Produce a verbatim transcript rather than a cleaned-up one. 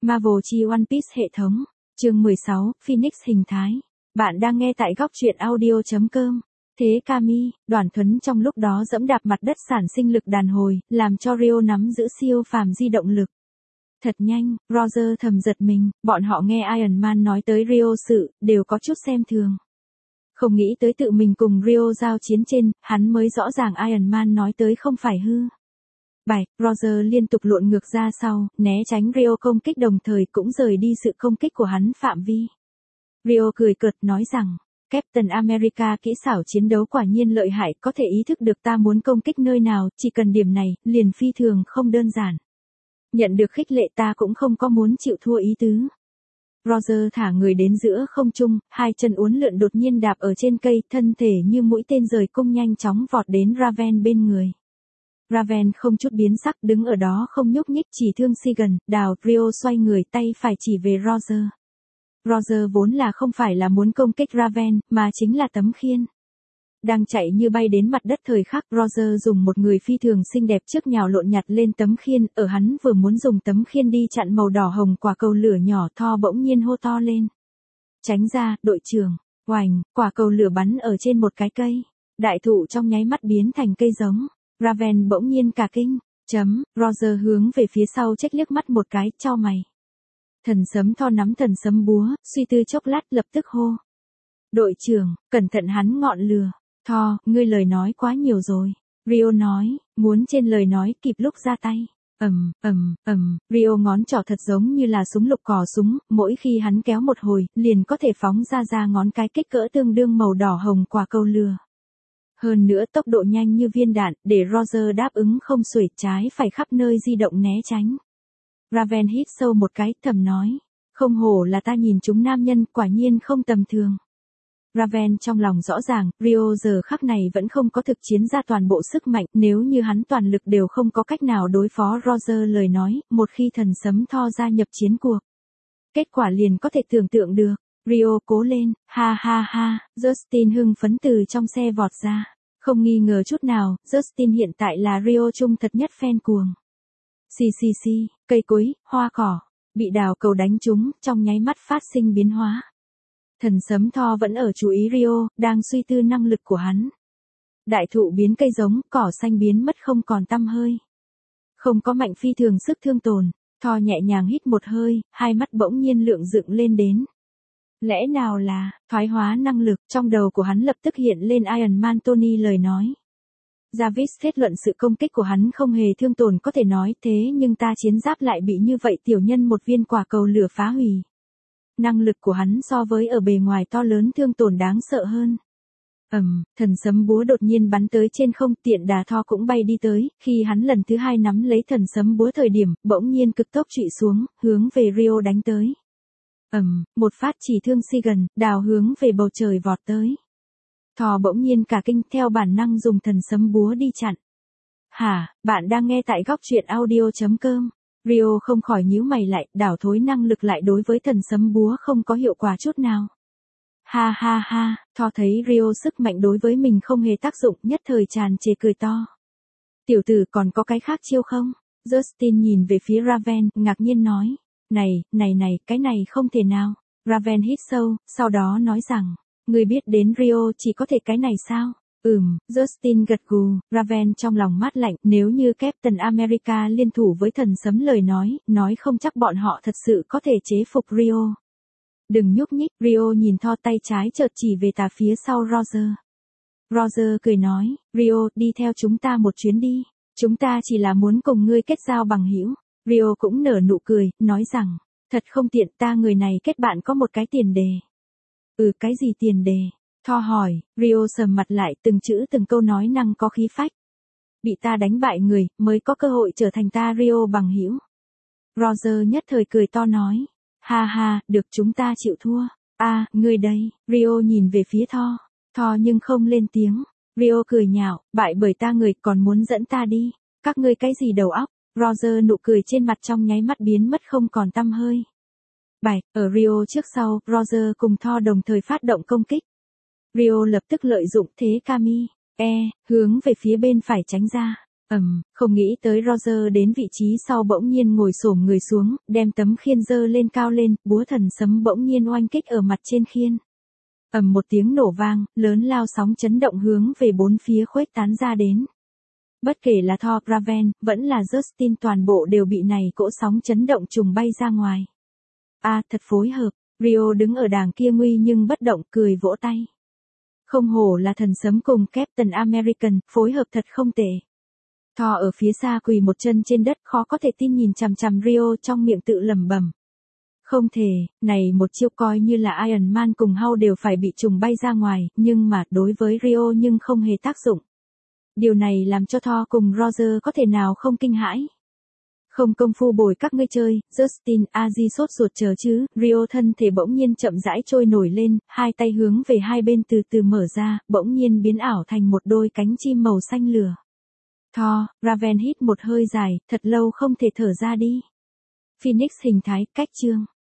Marvel chi One Piece hệ thống. Chương mười sáu, Phoenix hình thái. Bạn đang nghe tại góc truyện audio.com. Thế Kami, Đoàn Thuấn trong lúc đó dẫm đạp mặt đất sản sinh lực đàn hồi, làm cho Rio nắm giữ siêu phàm di động lực. Thật nhanh, Roger thầm giật mình, bọn họ nghe Iron Man nói tới Rio sự, đều có chút xem thường. Không nghĩ tới tự mình cùng Rio giao chiến trên, hắn mới rõ ràng Iron Man nói tới không phải hư. Bảy, Roger liên tục lộn ngược ra sau, né tránh Rio công kích đồng thời cũng rời đi sự công kích của hắn phạm vi. Rio cười cợt nói rằng, Captain America kỹ xảo chiến đấu quả nhiên lợi hại, có thể ý thức được ta muốn công kích nơi nào, chỉ cần điểm này, liền phi thường không đơn giản. Nhận được khích lệ ta cũng không có muốn chịu thua ý tứ. Roger thả người đến giữa không trung, hai chân uốn lượn đột nhiên đạp ở trên cây, thân thể như mũi tên rời cung nhanh chóng vọt đến Raven bên người. Raven không chút biến sắc đứng ở đó không nhúc nhích chỉ thương Sigan, đào, Rio xoay người tay phải chỉ về Roger. Roger vốn là không phải là muốn công kích Raven, mà chính là tấm khiên. Đang chạy như bay đến mặt đất thời khắc Roger dùng một người phi thường xinh đẹp trước nhào lộn nhặt lên tấm khiên, ở hắn vừa muốn dùng tấm khiên đi chặn màu đỏ hồng quả cầu lửa nhỏ Thor bỗng nhiên hô to lên. Tránh ra, đội trưởng, oành, quả cầu lửa bắn ở trên một cái cây. Đại thụ trong nháy mắt biến thành cây giống. Raven bỗng nhiên cả kinh, chấm, Roger hướng về phía sau trách liếc mắt một cái, chau mày. Thần sấm Thor nắm thần sấm búa, suy tư chốc lát lập tức hô. Đội trưởng, cẩn thận hắn ngọn lửa. Thor, ngươi lời nói quá nhiều rồi. Rio nói, muốn trên lời nói kịp lúc ra tay. Ầm, ầm, ầm, Rio ngón trỏ thật giống như là súng lục cò súng, mỗi khi hắn kéo một hồi, liền có thể phóng ra ra ngón cái kích cỡ tương đương màu đỏ hồng quả cầu lửa. Hơn nữa tốc độ nhanh như viên đạn, để Roger đáp ứng không xuể trái phải khắp nơi di động né tránh. Raven hít sâu một cái, thầm nói, không hổ là ta nhìn chúng nam nhân, quả nhiên không tầm thường. Raven trong lòng rõ ràng, Rio giờ khắc này vẫn không có thực chiến ra toàn bộ sức mạnh, nếu như hắn toàn lực đều không có cách nào đối phó Roger lời nói, một khi thần sấm Thor gia nhập chiến cuộc. Kết quả liền có thể tưởng tượng được. Rio cố lên, ha ha ha, Justin hưng phấn từ trong xe vọt ra. Không nghi ngờ chút nào, Justin hiện tại là Rio trung thật nhất fan cuồng. Xì xì xì, cây cối, hoa cỏ, bị đào cầu đánh trúng, trong nháy mắt phát sinh biến hóa. Thần sấm Thor vẫn ở chú ý Rio, đang suy tư năng lực của hắn. Đại thụ biến cây giống, cỏ xanh biến mất không còn tăm hơi. Không có mạnh phi thường sức thương tồn, Thor nhẹ nhàng hít một hơi, hai mắt bỗng nhiên lượng dựng lên đến. Lẽ nào là, thoái hóa năng lực, trong đầu của hắn lập tức hiện lên Iron Man Tony lời nói. Jarvis kết luận sự công kích của hắn không hề thương tổn có thể nói thế nhưng ta chiến giáp lại bị như vậy tiểu nhân một viên quả cầu lửa phá hủy. Năng lực của hắn so với ở bề ngoài to lớn thương tổn đáng sợ hơn. Ầm, thần sấm búa đột nhiên bắn tới trên không tiện đà Thor cũng bay đi tới, khi hắn lần thứ hai nắm lấy thần sấm búa thời điểm, bỗng nhiên cực tốc trụy xuống, hướng về Rio đánh tới. Ầm, một phát chỉ thương Sigan, đào hướng về bầu trời vọt tới. Thor bỗng nhiên cả kinh theo bản năng dùng thần sấm búa đi chặn. Hả, bạn đang nghe tại góc truyện audio.com. Rio không khỏi nhíu mày lại, đảo thối năng lực lại đối với thần sấm búa không có hiệu quả chút nào. Ha ha ha, Thor thấy Rio sức mạnh đối với mình không hề tác dụng, nhất thời tràn trề cười to. Tiểu tử còn có cái khác chiêu không? Justin nhìn về phía Raven, ngạc nhiên nói. Này, này này, cái này không thể nào. Raven hít sâu, sau đó nói rằng, ngươi biết đến Rio chỉ có thể cái này sao? Ừm, Justin gật gù, Raven trong lòng mát lạnh, nếu như Captain America liên thủ với thần sấm lời nói, nói không chắc bọn họ thật sự có thể chế phục Rio. Đừng nhúc nhích, Rio nhìn Thor tay trái chợt chỉ về tà phía sau Roger. Roger cười nói, Rio, đi theo chúng ta một chuyến đi, chúng ta chỉ là muốn cùng ngươi kết giao bằng hữu. Rio cũng nở nụ cười, nói rằng, thật không tiện ta người này kết bạn có một cái tiền đề. Ừ cái gì tiền đề? Thor hỏi, Rio sầm mặt lại từng chữ từng câu nói năng có khí phách. Bị ta đánh bại người, mới có cơ hội trở thành ta Rio bằng hữu. Roger nhất thời cười to nói, ha ha, được chúng ta chịu thua. A, à, ngươi đây, Rio nhìn về phía Thor. Thor nhưng không lên tiếng. Rio cười nhạo, bại bởi ta người còn muốn dẫn ta đi. Các ngươi cái gì đầu óc? Roger nụ cười trên mặt trong nháy mắt biến mất không còn tăm hơi. Bảy, ở Rio trước sau, Roger cùng Thor đồng thời phát động công kích. Rio lập tức lợi dụng thế Kami, E, hướng về phía bên phải tránh ra. Ầm, không nghĩ tới Roger đến vị trí sau bỗng nhiên ngồi xổm người xuống, đem tấm khiên giơ lên cao lên, búa thần sấm bỗng nhiên oanh kích ở mặt trên khiên. Ầm một tiếng nổ vang, lớn lao sóng chấn động hướng về bốn phía khuếch tán ra đến. Bất kể là Thor, Raven, vẫn là Justin toàn bộ đều bị này cỗ sóng chấn động trùng bay ra ngoài. A à, thật phối hợp, Rio đứng ở đàng kia nguy nhưng bất động cười vỗ tay. Không hổ là thần sấm cùng Captain American, phối hợp thật không tệ. Thor ở phía xa quỳ một chân trên đất khó có thể tin nhìn chằm chằm Rio trong miệng tự lẩm bẩm. Không thể, này một chiêu coi như là Iron Man cùng Hulk đều phải bị trùng bay ra ngoài, nhưng mà đối với Rio nhưng không hề tác dụng. Điều này làm cho Thor cùng Roger có thể nào không kinh hãi. Không công phu bồi các ngươi chơi, Justin, Aji sốt ruột chờ chứ, Rio thân thể bỗng nhiên chậm rãi trôi nổi lên, hai tay hướng về hai bên từ từ mở ra, bỗng nhiên biến ảo thành một đôi cánh chim màu xanh lửa. Thor, Raven hít một hơi dài, thật lâu không thể thở ra đi. Phoenix hình thái, cách chương.